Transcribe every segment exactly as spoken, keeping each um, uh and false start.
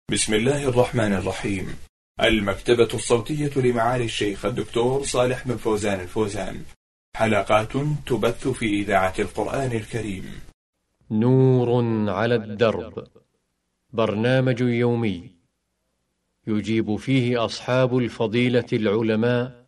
بسم الله الرحمن الرحيم. المكتبة الصوتية لمعالي الشيخ الدكتور صالح بن فوزان الفوزان، حلقات تبث في إذاعة القرآن الكريم. نور على الدرب، برنامج يومي يجيب فيه أصحاب الفضيلة العلماء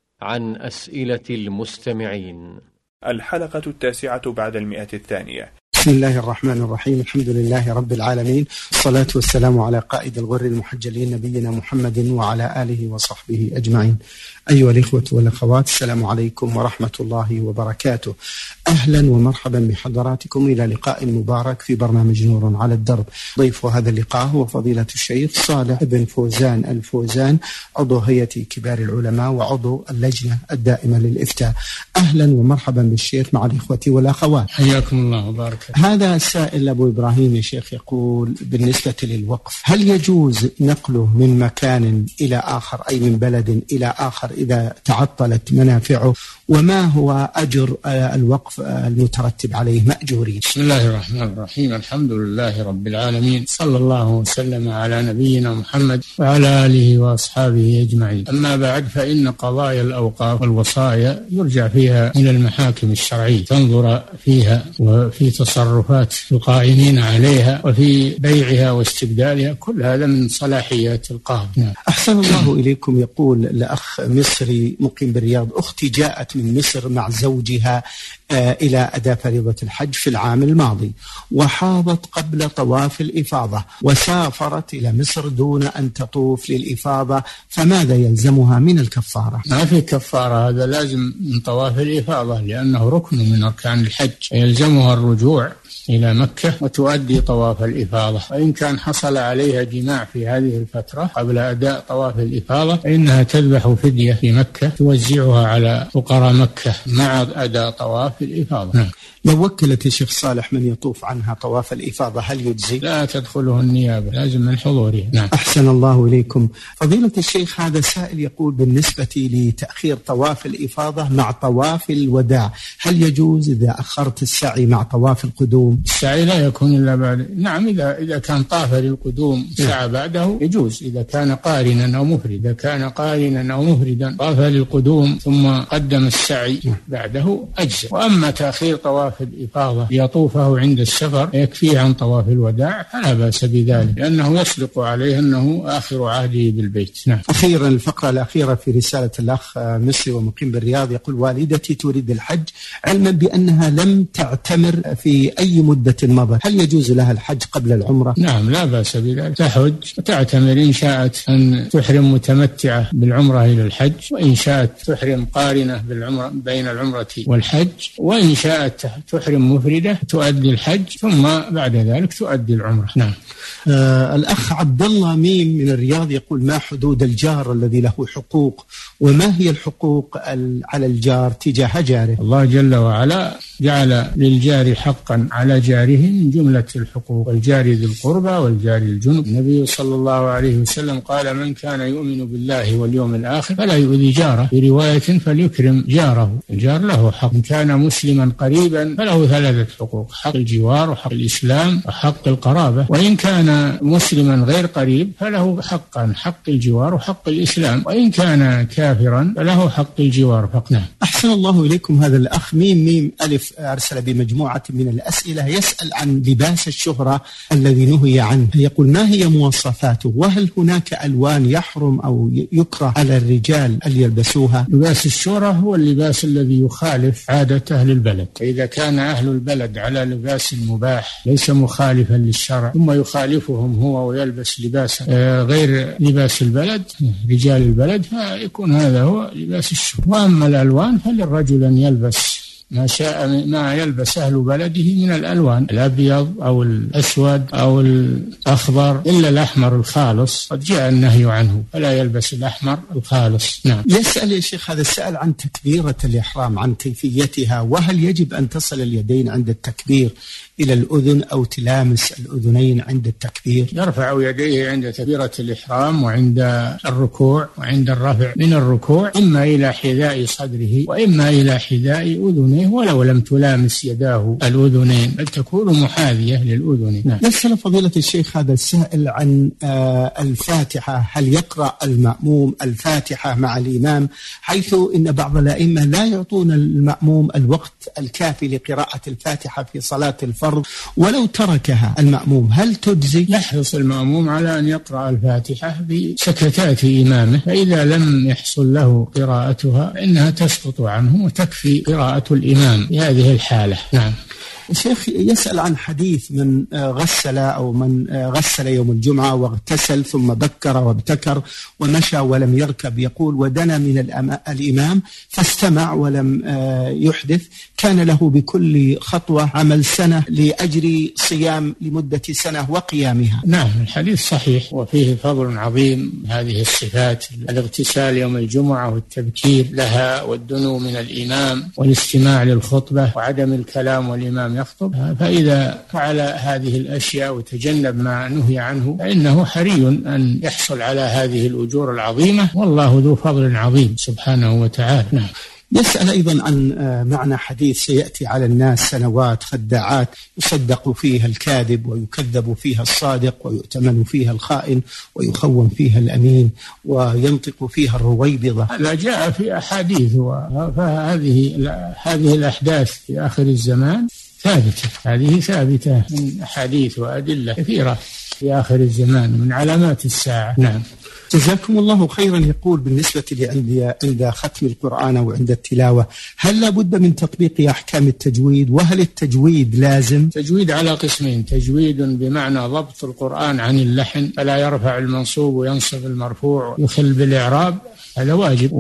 عن أسئلة المستمعين. الحلقة التاسعة بعد المئة الثانية. بسم الله الرحمن الرحيم. الحمد لله رب العالمين، الصلاة والسلام على قائد الغر المحجلين نبينا محمد وعلى آله وصحبه أجمعين. أيها الإخوة والأخوات، السلام عليكم ورحمة الله وبركاته. أهلا ومرحبا بحضراتكم إلى لقاء مبارك في برنامج نور على الدرب. ضيف هذا اللقاء هو فضيلة الشيخ صالح بن فوزان الفوزان، عضو هيئة كبار العلماء وعضو اللجنة الدائمة للإفتاء. أهلا ومرحبا بالشيخ مع الإخوة والأخوات، حياكم الله وبارك. هذا السائل أبو إبراهيم يا شيخ يقول: بالنسبة للوقف، هل يجوز نقله من مكان إلى آخر، أي من بلد إلى آخر، إذا تعطلت منافعه؟ وما هو أجر الوقف المترتب عليه مأجورين؟ بسم الله الرحمن الرحيم. الحمد لله رب العالمين، صلى الله وسلم على نبينا محمد وعلى آله وأصحابه أجمعين. أما بعد، فإن قضايا الأوقاف والوصايا يرجع فيها إلى المحاكم الشرعية، تنظر فيها وفي تصرفات القائمين عليها وفي بيعها واستبدالها، كل هذا من صلاحيات القاضي. نعم. أحسن الله إليكم. يقول لأخ مصري مقيم بالرياض: أختي جاءت من مصر مع زوجها إلى أداء فريضة الحج في العام الماضي، وحاضت قبل طواف الإفاضة، وسافرت إلى مصر دون أن تطوف للإفاضة، فماذا يلزمها من الكفارة؟ ما في كفارة، هذا لازم من طواف الإفاضة لأنه ركن من أركان الحج، يلزمها الرجوع إلى مكة وتؤدي طواف الإفاضة. وإن كان حصل عليها جماع في هذه الفترة قبل أداء طواف الإفاضة فإنها تذبح فدية في مكة توزعها على فقراء مكة مع أداء طواف الإفاضة. نعم. لو وكلت الشيخ صالح من يطوف عنها طواف الإفاضة هل يجزي؟ لا تدخله النيابة، لازم من حضوره. نعم. أحسن الله إليكم. فضيلة الشيخ، هذا سائل يقول: بالنسبة لتأخير طواف الإفاضة مع طواف الوداع، هل يجوز إذا أخرت السعي مع طواف القدوم؟ السعي لا يكون إلا بعد. نعم، إذا إذا كان طاف للقدوم سعى بعده يجوز، إذا كان قارنا أو مفردا. إذا كان قارنا أو مفردا طاف للقدوم ثم قدم السعي بعده أجزاء. وأما تأخير طواف الإفاضة ليطوفه عند السفر يكفيه عن طواف الوداع فلا بأس بذلك، لأنه يصدق عليه أنه آخر عهده بالبيت. نعم. أخيرا، الفقرة الأخيرة في رسالة الأخ مصري ومقيم بالرياض يقول: والدتي تريد الحج علما بأنها لم تعتمر في أي مدة مضت، هل يجوز لها الحج قبل العمرة؟ نعم، لا بأس بذلك، تحج وتعتمر إن شاءت أن تحرم متمتعة بالعمرة إلى الحج، وإن شاءت تحرم قارنة بالعمرة بين العمرة والحج، وإن شاءت تحرم مفردة تؤدي الحج ثم بعد ذلك تؤدي العمرة. نعم. آه الأخ عبد الله ميم من الرياض يقول: ما حدود الجار الذي له حقوق، وما هي الحقوق على الجار تجاه جاره؟ الله جل وعلا جعل للجار حقا على جاره من جملة الحقوق، والجار ذي القربى والجار الجنب. النبي صلى الله عليه وسلم قال: من كان يؤمن بالله واليوم الآخر فلا يؤذي جاره، في رواية فليكرم جاره. الجار له حق. إن كان مسلما قريبا فله ثلاثة حقوق: حق الجوار وحق الإسلام وحق القرابة. وإن كان مسلما غير قريب فله حقا: حق الجوار وحق الإسلام. وإن كان كافرا فله حق الجوار فقط. نعم. أحسن الله إليكم. هذا الأخ ميم ميم ألف أرسل بمجموعة من الأسئلة، يسأل عن لباس الشهرة الذي نهي عنه. يقول: ما هي مواصفاته؟ وهل هناك ألوان يحرم أو يكره على الرجال أن يلبسوها؟ لباس الشهرة هو اللباس الذي يخالف عادة أهل البلد، فإذا كان أهل البلد على لباس مباح ليس مخالفا للشرع ثم يخالفهم هو ويلبس لباس غير لباس البلد رجال البلد، فيكون هذا هو لباس الشهرة. وأما الألوان فللرجل أن يلبس ما شاء ما يلبس أهل بلده من الألوان، الأبيض أو الأسود أو الأخضر، إلا الأحمر الخالص قد جاء النهي عنه، فلا يلبس الأحمر الخالص. نعم. يسأل يا شيخ هذا السائل عن تكبيرة الإحرام، عن كيفيتها، وهل يجب أن تصل اليدين عند التكبير إلى الأذن أو تلامس الأذنين عند التكبير؟ يرفع يديه عند تكبيرة الإحرام وعند الركوع وعند الرفع من الركوع إما إلى حذاء صدره وإما إلى حذاء أذنيه، ولو لم تلامس يداه الأذنين بل تكون محاذية للأذنين. نعم. يسأل فضيلة الشيخ هذا السائل عن الفاتحة، هل يقرأ المأموم الفاتحة مع الإمام، حيث إن بعض الأئمة لا يعطون المأموم الوقت الكافي لقراءة الفاتحة في صلاة الفرض، ولو تركها المأموم هل تجزي؟ يحرص المأموم على أن يقرأ الفاتحة بسكتات إمامه، فإذا لم يحصل له قراءتها فإنها تسقط عنه وتكفي قراءة الإمام في هذه الحالة. نعم. الشيخ يسأل عن حديث من غسل أو من غسل يوم الجمعة واغتسل ثم بكر وابتكر ومشى ولم يركب، يقول ودنا من الإمام فاستمع ولم يحدث، كان له بكل خطوة عمل سنة لأجر صيام لمدة سنة وقيامها. نعم، الحديث صحيح وفيه فضل عظيم هذه الصفات: الاغتسال يوم الجمعة والتبكير لها والدنو من الإمام والاستماع للخطبة وعدم الكلام والإمام يخطب. فإذا فعل هذه الأشياء وتجنب ما نهي عنه فإنه حري أن يحصل على هذه الأجور العظيمة، والله ذو فضل عظيم سبحانه وتعالى. نعم. يسأل أيضا عن معنى حديث سيأتي على الناس سنوات خداعات يصدق فيها الكاذب ويكذب فيها الصادق ويؤتمن فيها الخائن ويخون فيها الأمين وينطق فيها الرويبضة. هذا جاء في أحاديث، فهذه هذه الأحداث في آخر الزمان ثابتة، هذه ثابتة من أحاديث وأدلة كثيرة في آخر الزمان من علامات الساعة. نعم. جزاكم الله خيرا. يقول بالنسبة لي عند عند ختم القرآن وعند التلاوة هل لابد من تطبيق أحكام التجويد، وهل التجويد لازم؟ تجويد على قسمين: تجويد بمعنى ضبط القرآن عن اللحن فلا يرفع المنصوب وينصب المرفوع ويخل بالإعراب، هذا واجب.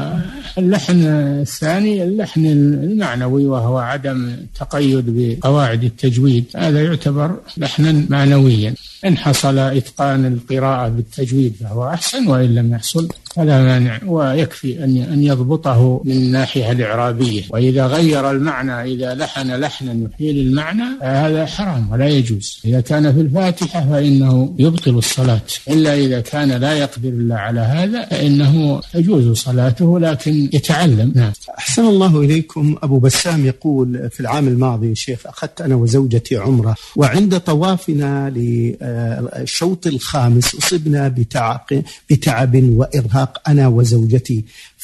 واللحن الثاني اللحن المعنوي وهو عدم تقيد بقواعد التجويد، هذا يعتبر لحنا معنويا. إن حصل إتقان القراءة بالتجويد فهو أحسن، وإن لم يحصل فلا مانع، ويكفي أن يضبطه من الناحية الإعرابية. وإذا غير المعنى، إذا لحن لحنا يحيل المعنى، هذا حرام ولا يجوز. إذا كان في الفاتحة فإنه يبطل الصلاة، إلا إذا كان لا يقدر إلا على هذا فإنه تجوز صلاته لكن يتعلم. نعم. أحسن الله إليكم. أبو بسام يقول في العام الماضي شيخ أخذت أنا وزوجتي عمرة، وعند طوافنا للشوط الخامس أصبنا بتعب, بتعب وإرهاق أنا وزوجتي،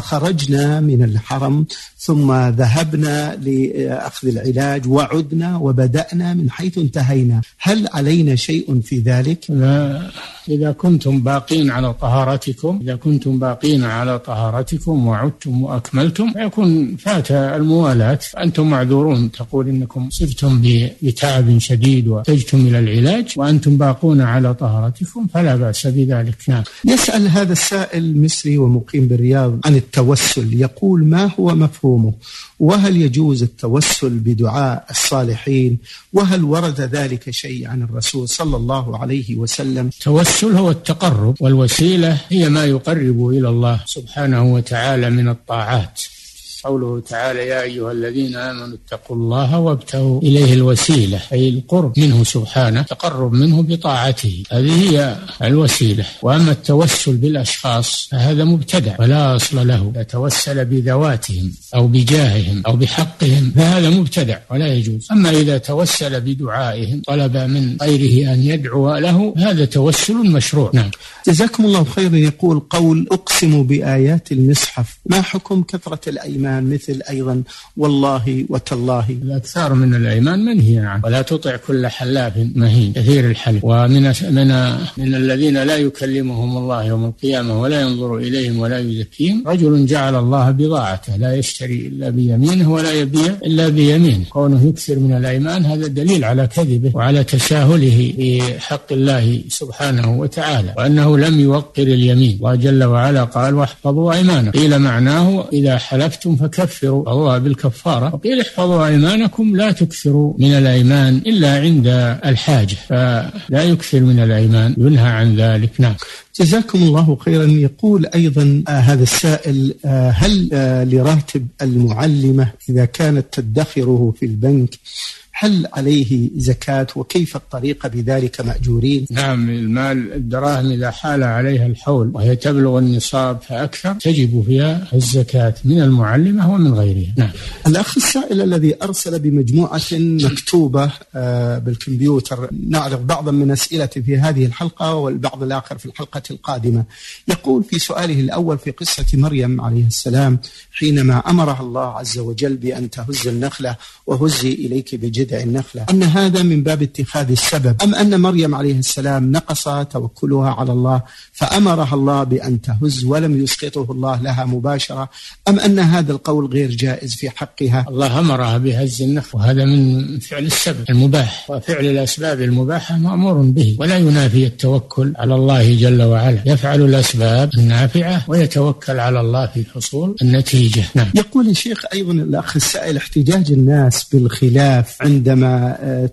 فخرجنا من الحرم ثم ذهبنا لأخذ العلاج وعدنا وبدأنا من حيث انتهينا، هل علينا شيء في ذلك؟ لا، إذا كنتم باقين على طهارتكم إذا كنتم باقين على طهارتكم وعدتم وأكملتم فيكون فات الموالاة، فأنتم معذورون. تقول إنكم صبتم بتعب شديد واحتجتم إلى العلاج وأنتم باقون على طهارتكم فلا بأس بذلك. نعم. يسأل هذا السائل مصري ومقيم بالرياض عن التوسل، يقول ما هو مفهومه، وهل يجوز التوسل بدعاء الصالحين، وهل ورد ذلك شيء عن الرسول صلى الله عليه وسلم؟ التوسل هو التقرب، والوسيلة هي ما يقرب إلى الله سبحانه وتعالى من الطاعات. قوله تعالى: يا أيها الذين آمنوا اتقوا الله وابتغوا إليه الوسيلة، أي القرب منه سبحانه، تقرب منه بطاعته، هذه هي الوسيلة. وأما التوسل بالأشخاص فهذا مبتدع ولا أصل له، يتوسل بذواتهم أو بجاههم أو بحقهم فهذا مبتدع ولا يجوز. أما إذا توسل بدعائهم طلب من غيره أن يدعو له هذا توسل مشروع. نعم. جزاكم الله خيرا. يقول قول أقسم بآيات المصحف، ما حكم كثرة الأيمان مثل أيضا والله وتالله؟ الأكثر من الأيمان منهي عنه، ولا تطع كل حلاف مهين كثير الحلف. ومن من من الذين لا يكلمهم الله يوم القيامة ولا ينظر إليهم ولا يزكيهم رجل جعل الله بضاعته لا يشتري إلا بيمينه ولا يبيع إلا بيمينه. كونه يكثر من الأيمان هذا دليل على كذبه وعلى تساهله في حق الله سبحانه وتعالى، وأنه لم يوقر اليمين. الله جل وعلا قال: واحفظوا أيمانكم. قيل معناه إذا حلفتم فكفروا الله بالكفارة، وقيل احفظوا أيمانكم لا تكثروا من الأيمان إلا عند الحاجة، فلا يكثر من الأيمان، ينهى عن ذلك. نعم. جزاكم الله خيرا. يقول أيضا آه هذا السائل آه هل آه لراتب المعلمة إذا كانت تدخره في البنك هل عليه زكاة؟ وكيف الطريقة بذلك مأجورين؟ نعم، المال الدراهم إذا حال عليها الحول وهي تبلغ النصاب فأكثر تجب فيها الزكاة من المعلمة ومن غيرها. نعم. الأخ السائل الذي أرسل بمجموعة مكتوبة بالكمبيوتر نعرض بعضا من أسئلته في هذه الحلقة والبعض الآخر في الحلقة القادمة. يقول في سؤاله الأول في قصة مريم عليه السلام حينما أمرها الله عز وجل بأن تهز النخلة وهزي إليك بجذع النخلة، أن هذا من باب اتخاذ السبب، أم أن مريم عليه السلام نقص توكلها على الله فأمرها الله بأن تهز ولم يسقطه الله لها مباشرة، أم أن هذا القول غير جائز في حقها؟ الله أمرها بهز النخل وهذا من فعل السبب المباح، وفعل الأسباب المباحة مأمور به ولا ينافي التوكل على الله جل وعلا، يفعل الأسباب النافعة ويتوكل على الله في حصول النتيجة. نعم. يقول الشيخ أيضا الأخ السائل احتجاج الناس بالخلاف عندما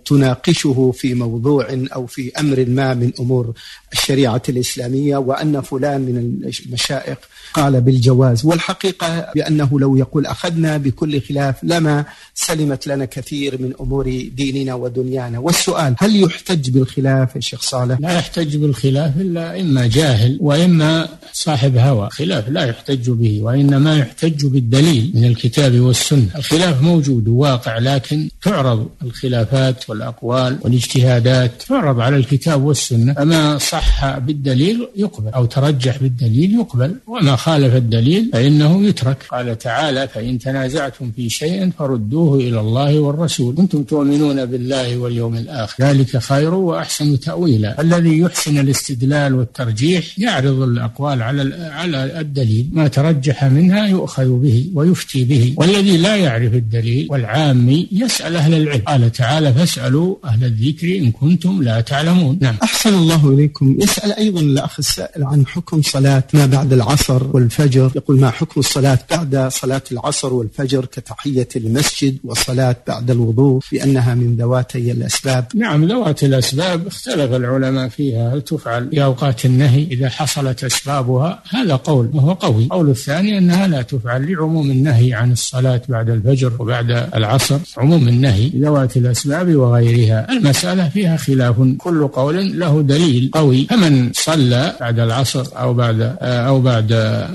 تناقشه في موضوع أو في أمر ما من أمور الشريعة الإسلامية، وأن فلان من المشائخ قال بالجواز، والحقيقة بأنه لو يقول أخذنا بكل خلاف لما سلمت لنا كثير من أمور ديننا ودنيانا. والسؤال هل يحتج بالخلاف يا شيخ صالح؟ لا يحتج بالخلاف إلا إما جاهل وإما صاحب هوى. خلاف لا يحتج به، وإنما يحتج بالدليل من الكتاب والسنة. الخلاف موجود وواقع، لكن تعرض الخلافات والأقوال والاجتهادات تعرض على الكتاب والسنة، فما صح بالدليل يقبل أو ترجح بالدليل يقبل، وما خالف الدليل فإنه يترك. قال تعالى: فإن تنازعتم في شيء فردوه إلى الله والرسول كنتم تؤمنون بالله واليوم الآخر ذلك خير وأحسن تأويلا. الذي يحسن الاستدلال والترجيح يعرض الأقوال على على الدليل، ما ترجح منها يؤخذ به ويفتي به، والذي لا يعرف الدليل والعامي يسأل أهل العلم. قال تعالى: فاسألوا أهل الذكر إن كنتم لا تعلمون. نعم. أحسن الله إليكم. يسأل أيضا الأخ السائل عن حكم صلاة ما بعد العصر والفجر. يقول: ما حكم الصلاة بعد صلاة العصر والفجر كتحية المسجد وصلاة بعد الوضوء بأنها من ذواتي الأسباب؟ نعم، ذوات الأسباب اختلف العلماء فيها، هل تفعل في أوقات النهي إذا حصلت أسبابها؟ هذا قول وهو قوي. قول الثاني أنها لا تفعل لعموم النهي عن الصلاة بعد الفجر وبعد العصر، عموم النهي ذوات الأسباب وغيرها. المسألة فيها خلاف، كل قول له دليل قوي. فمن صلى بعد العصر أو بعد أو بعد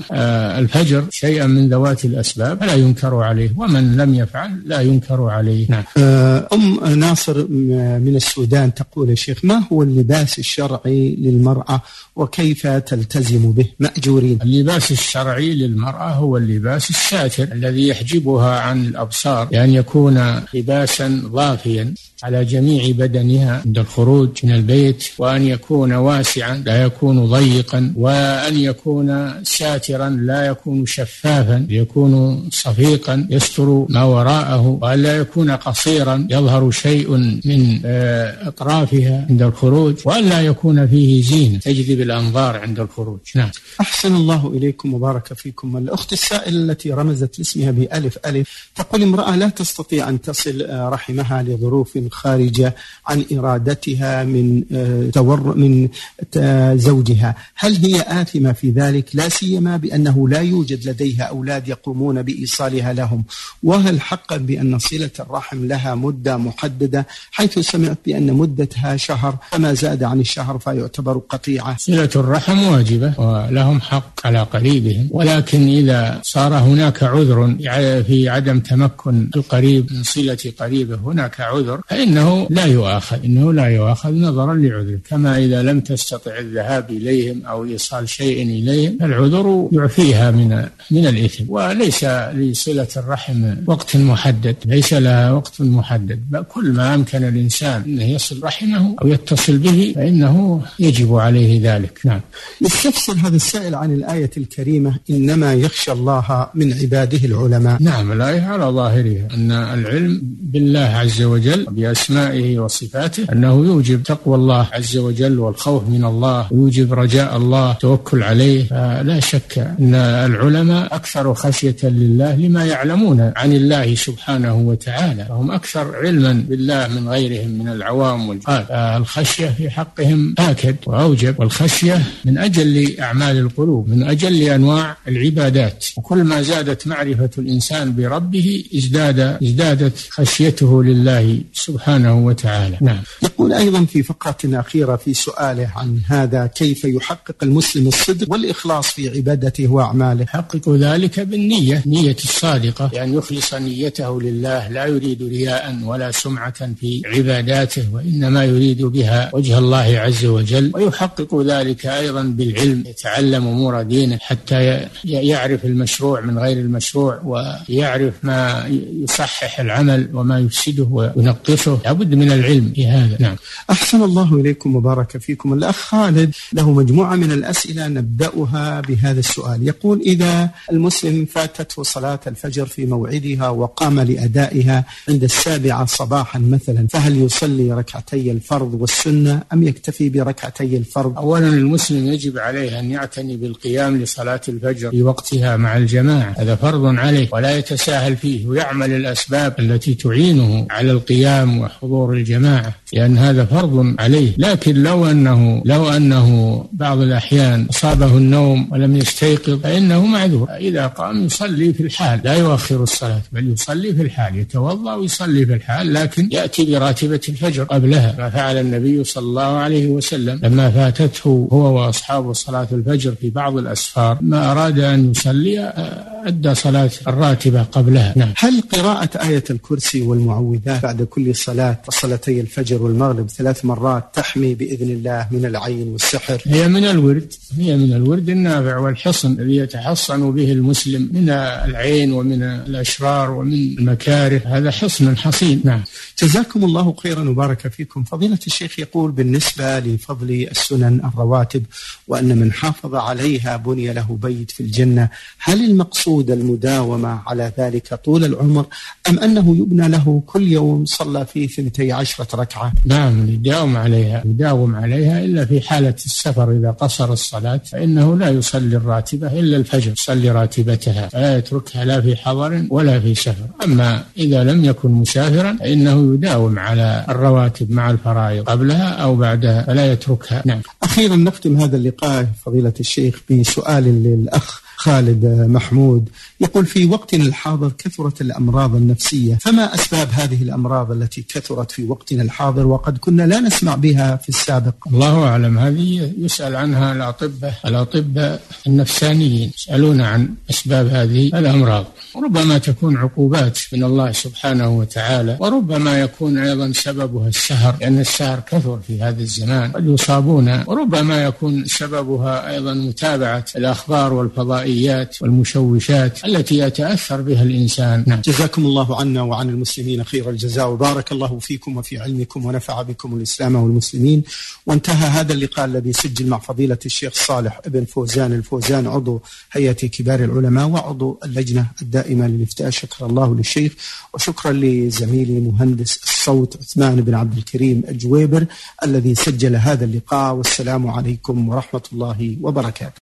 الفجر شيئا من ذوات الأسباب فلا ينكر عليه، ومن لم يفعل لا ينكر عليه. نعم. أم ناصر من السودان تقول: يا شيخ، ما هو اللباس الشرعي للمرأة وكيف تلتزم به مأجورين؟ اللباس الشرعي للمرأة هو اللباس الساتر الذي يحجبها عن الأبصار، لأن يكون لباسا ضافيا على جميع بدنها عند الخروج من البيت، وأن يكون واسعا لا يكون ضيقا، وأن يكون ساترا لا يكون شفافا، يكون صفيقا يستر ما وراءه، وأن لا يكون قصيرا يظهر شيء من أطرافها عند الخروج، وأن لا يكون فيه زينة تجذب الأنظار عند الخروج. نعم. أحسن الله إليكم وبارك فيكم. الأخت السائلة التي رمزت لاسمها بألف ألف تقول: امرأة لا تستطيع أن تصل رحمها لظروف خارجة عن إرادتها من تور من زوجها، هل هي آثمة في ذلك؟ لا سيما بأنه لا يوجد لديها أولاد يقومون بإيصالها لهم، وهل حقا بأن صلة الرحم لها مدة محددة، حيث سمعت بأن مدتها شهر فما زاد عن الشهر فيعتبر قطيعة؟ صلة الرحم واجبة ولهم حق على قريبهم، ولكن إذا صار هناك عذر في عدم تمكن القريب من صلة قريبه، هناك عذر، فإنه لا يؤاخذ إنه لا يؤاخذ نظرا لعذر. كما إذا لم تستطع الذهاب إليهم أو إيصال شيء إليهم العذر يعفيها من من الإثم. وليس لصلة الرحم وقت محدد، ليس لها وقت محدد، كل ما أمكن الإنسان أنه يصل رحمه أو يتصل به فإنه يجب عليه ذلك. نعم. يستفسر هذا السائل عن الآية الكريمة: إنما يخشى الله من عباده العلماء. نعم، الآية على ظاهرها أن العلم بالله عز وجل بأسمائه وصفاته أنه يوجب تقوى الله عز وجل والخوف الخوف من الله ويوجب رجاء الله توكل عليه. فلا شك أن العلماء أكثر خشية لله لما يعلمون عن الله سبحانه وتعالى، فهم أكثر علما بالله من غيرهم من العوام والجهال. الخشية في حقهم آكد وأوجب، والخشية من أجل أعمال القلوب، من أجل أنواع العبادات، وكل ما زادت معرفة الإنسان بربه ازداد ازدادت خشيته لله سبحانه وتعالى. نعم. يقول أيضا في فقرة أخيرة في سؤاله عن هذا: كيف يحقق المسلم الصدق والإخلاص في عبادته وأعماله؟ يحقق ذلك بالنية، نية الصادقة، لأن يخلص نيته لله، لا يريد رياء ولا سمعة في عباداته، وإنما يريد بها وجه الله عز وجل. ويحقق ذلك أيضا بالعلم، يتعلم أمور دينه حتى يعرف المشروع من غير المشروع، ويعرف ما يصحح العمل وما يفسده وينقصه. لابد من العلم في هذا. نعم. أحسن الله إليكم وبارك فيكم. الأخ خالد له مجموعة من الأسئلة نبدأها بهذا السؤال. يقول: إذا المسلم فاتته صلاة الفجر في موعدها وقام لأدائها عند السابعة صباحا مثلا، فهل يصلي ركعتي الفرض والسنة أم يكتفي بركعتي الفرض؟ أولا المسلم يجب عليه أن يعتني بالقيام لصلاة الفجر في وقتها مع الجماعة، هذا فرض عليه، ولا يتساهل فيه، ويعمل الأسباب التي تعينه على القيام وحضور الجماعة، لأن هذا فرض عليه. لكن لو أنه لو أنه بعض الأحيان أصابه النوم ولم يستيقظ فإنه معذور، إذا قام يصلي في الحال، لا يؤخر الصلاة بل يصلي في الحال، يتوضأ ويصلي في الحال، لكن يأتي براتبة الفجر قبلها، ما فعل النبي صلى الله عليه وسلم لما فاتته هو وأصحابه صلاة الفجر في بعض الأسفار، ما أراد أن يصلي أدى صلاة الراتبة قبلها. نعم. هل قراءة آية الكرسي والمعوذات بعد كل صلاة صلاتي الفجر والمغرب ثلاث مرات تحمي بإذن الله من العين والسحر؟ هي من الورد، هي من الورد النافع والحصن الذي يتحصن به المسلم من العين ومن الأشرار ومن المكاره، هذا حصن حصين. نعم. جزاكم الله خيرا وبارك فيكم. فضيلة الشيخ يقول: بالنسبة لفضل السنن الرواتب وأن من حافظ عليها بني له بيت في الجنة، هل المقصود المداومة على ذلك طول العمر أم أنه يبنى له كل يوم صلى فيه ثنتي عشرة ركعة؟ نعم، يداوم عليها يداوم عليها إلا في حالة السفر، إذا قصر الصلاة فإنه لا يصلي الراتبة إلا الفجر، يصلي راتبتها فلا يتركها لا في حضر ولا في سفر. أما إذا لم يكن مسافرا فإنه يداوم على الرواتب مع الفرائض قبلها أو بعدها فلا يتركها. نعم. أخيرا نختم هذا اللقاء فضيلة الشيخ بسؤال للأخ خالد محمود. يقول: في وقتنا الحاضر كثرت الأمراض النفسية، فما أسباب هذه الأمراض التي كثرت في وقتنا الحاضر وقد كنا لا نسمع بها في السابق؟ الله أعلم، هذه يسأل عنها الأطباء الأطباء النفسانيين، يسألون عن أسباب هذه الأمراض. ربما تكون عقوبات من الله سبحانه وتعالى، وربما يكون أيضا سببها السهر، لأن السهر كثر في هذا الزمان قد يصابون، وربما يكون سببها أيضا متابعة الأخبار والفضائيات والمشوشات التي يتأثر بها الإنسان. نعم. جزاكم الله عنا وعن المسلمين خير الجزاء، وبارك الله فيكم وفي علمكم ونفع بكم الإسلام والمسلمين. وانتهى هذا اللقاء الذي سجل مع فضيلة الشيخ صالح ابن فوزان الفوزان، عضو هيئة كبار العلماء وعضو اللجنة الدائمة للإفتاء. شكر الله للشيخ، وشكرا لزميلي مهندس الصوت عثمان بن عبد الكريم الجويبر الذي سجل هذا اللقاء. والسلام عليكم ورحمة الله وبركاته.